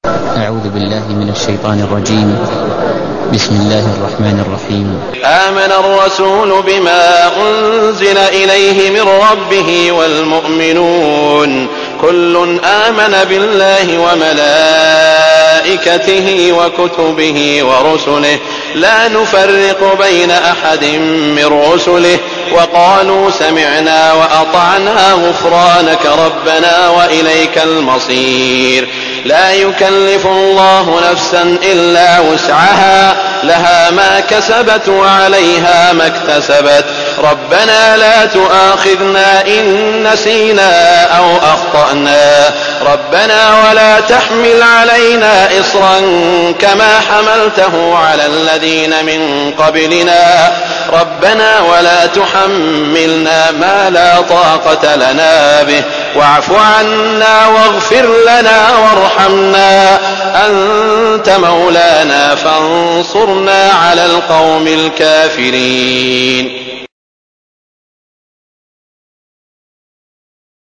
أعوذ بالله من الشيطان الرجيم. بسم الله الرحمن الرحيم. آمن الرسول بما أنزل إليه من ربه والمؤمنون كل آمن بالله وملائكته وكتبه ورسله لا نفرق بين أحد من رسله وقالوا سمعنا وأطعنا غفرانك ربنا وإليك المصير. لا يكلف الله نفسا إلا وسعها لها ما كسبت وعليها ما اكتسبت ربنا لا تؤاخذنا إن نسينا أو أخطأنا ربنا ولا تحمل علينا إصرا كما حملته على الذين من قبلنا ربنا ولا تحملنا ما لا طاقة لنا به واعف عنا واغفر لنا وارحمنا أنت مولانا فانصرنا على القوم الكافرين.